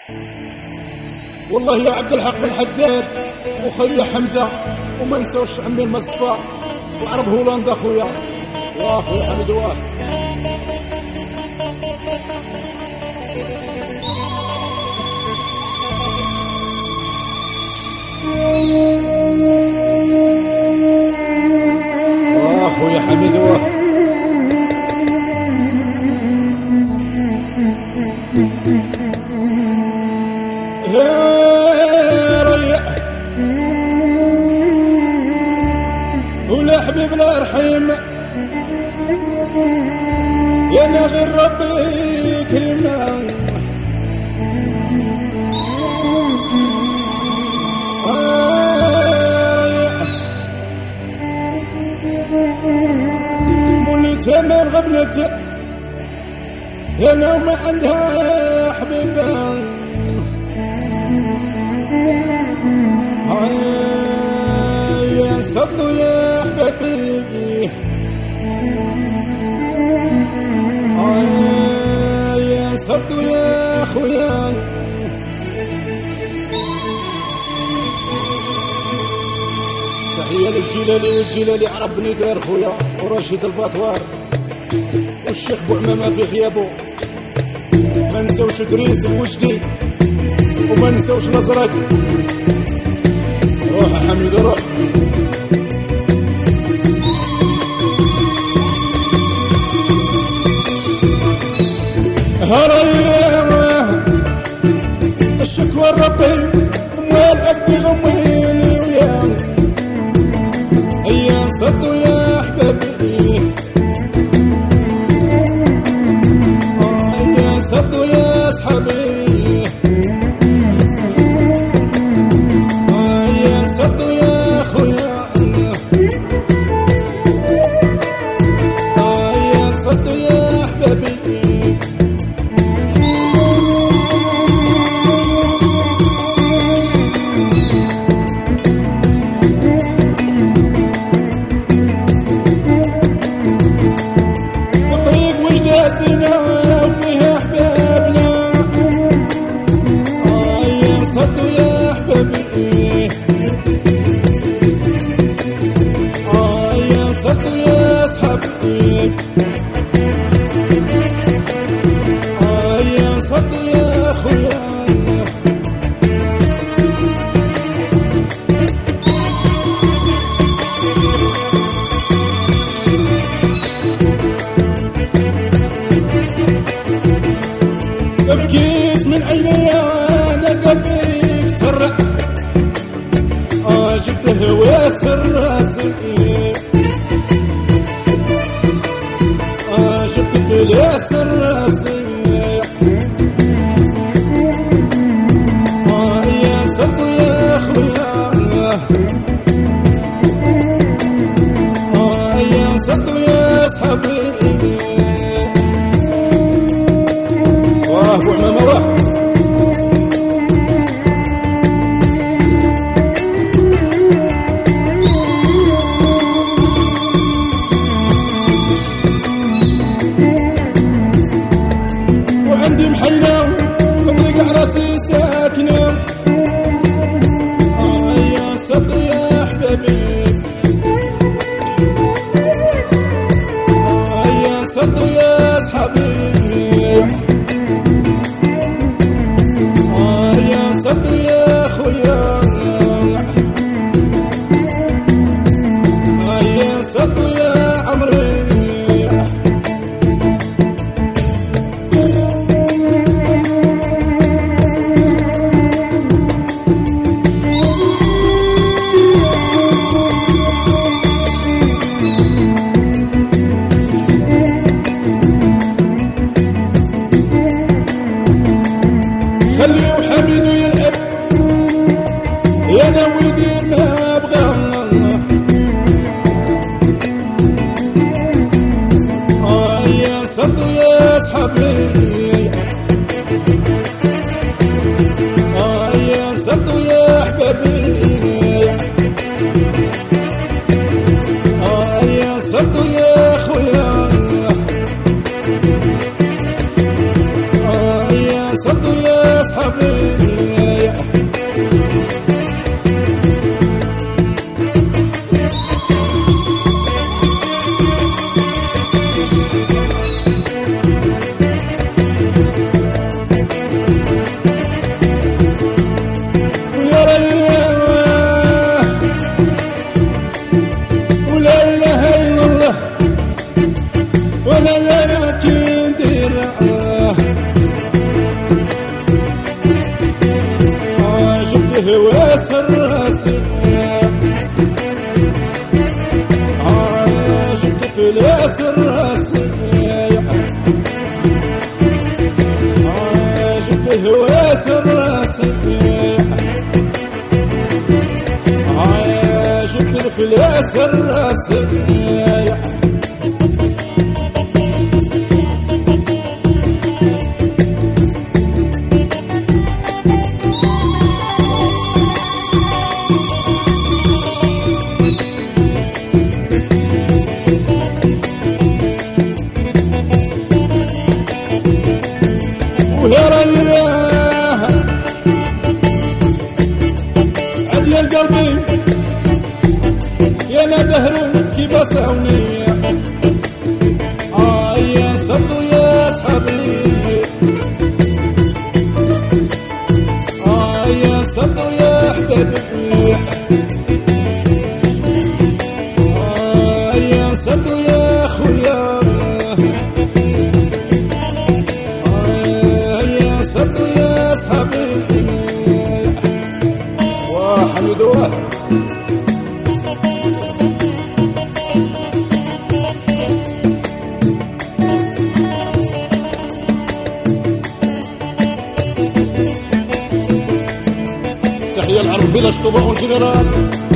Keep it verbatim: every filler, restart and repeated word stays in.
والله يا عبد الحق بن حداد وخويا حمزة، وما نساوش عمي المصطفى وعرب هولندا خويا. واه خويا حميد واه. واه خويا حميد واه. ولا حبيب لا رحيم يا ما غير ربي كلمة مولي تمام غبنت يا لو ما عندها حبيبة يا صدو يا حبيبي يا صدو يا خويا. تحية للجلالي والجلالي عرب بني دار خويا، ورشيد البطوار والشيخ بوعمامة في غيابو. ما نساوش دريس الوجدي وما نساوش الازرق. روح يا حميد روح. هرايا الشكوى ربي موال أبي غميني ويا يا صدو يا حبابي يا صدو يا صحابي يا صدو يا خويا يا صدو يا حبابي. وفيها احبابنا آه يا صدو يا حبابي آه يا صدو يا صحابي آه يا صدو يا خويا. بكيت من عيني انا قلبي اكتر اه جبت هواس راسي اه جبت فلاس راسي اه يا صدو يا خويا اه يا صدو يا صحابي واه وعمامة واه. وعندي محينة فطريق راسي ساكنة آه يا صدو يا حبابي آه يا صدو يا صحابي صدو يا خويا يا صدو يا عمري. خليو حميد يلعب يا ناوي يدير ما بغى آه يا صدو يا صحابي آه يا صدو يا حبابي آه يا صدو يا خويا آه يا صدو يا يا صحابي هواس الراس عاشق فلاس الراس عاشق هواس الراس عاشق فلاس الراس ويا رياه عدي القلبي يا ما دهرو كي بساوني آه يا صدو يا صحابي آه يا صدو يا حبيبي آه يا صدو يا خويا صدوا يا صحابي وحمدوه تحية العرب فيلاش طوبة اون جينيرال.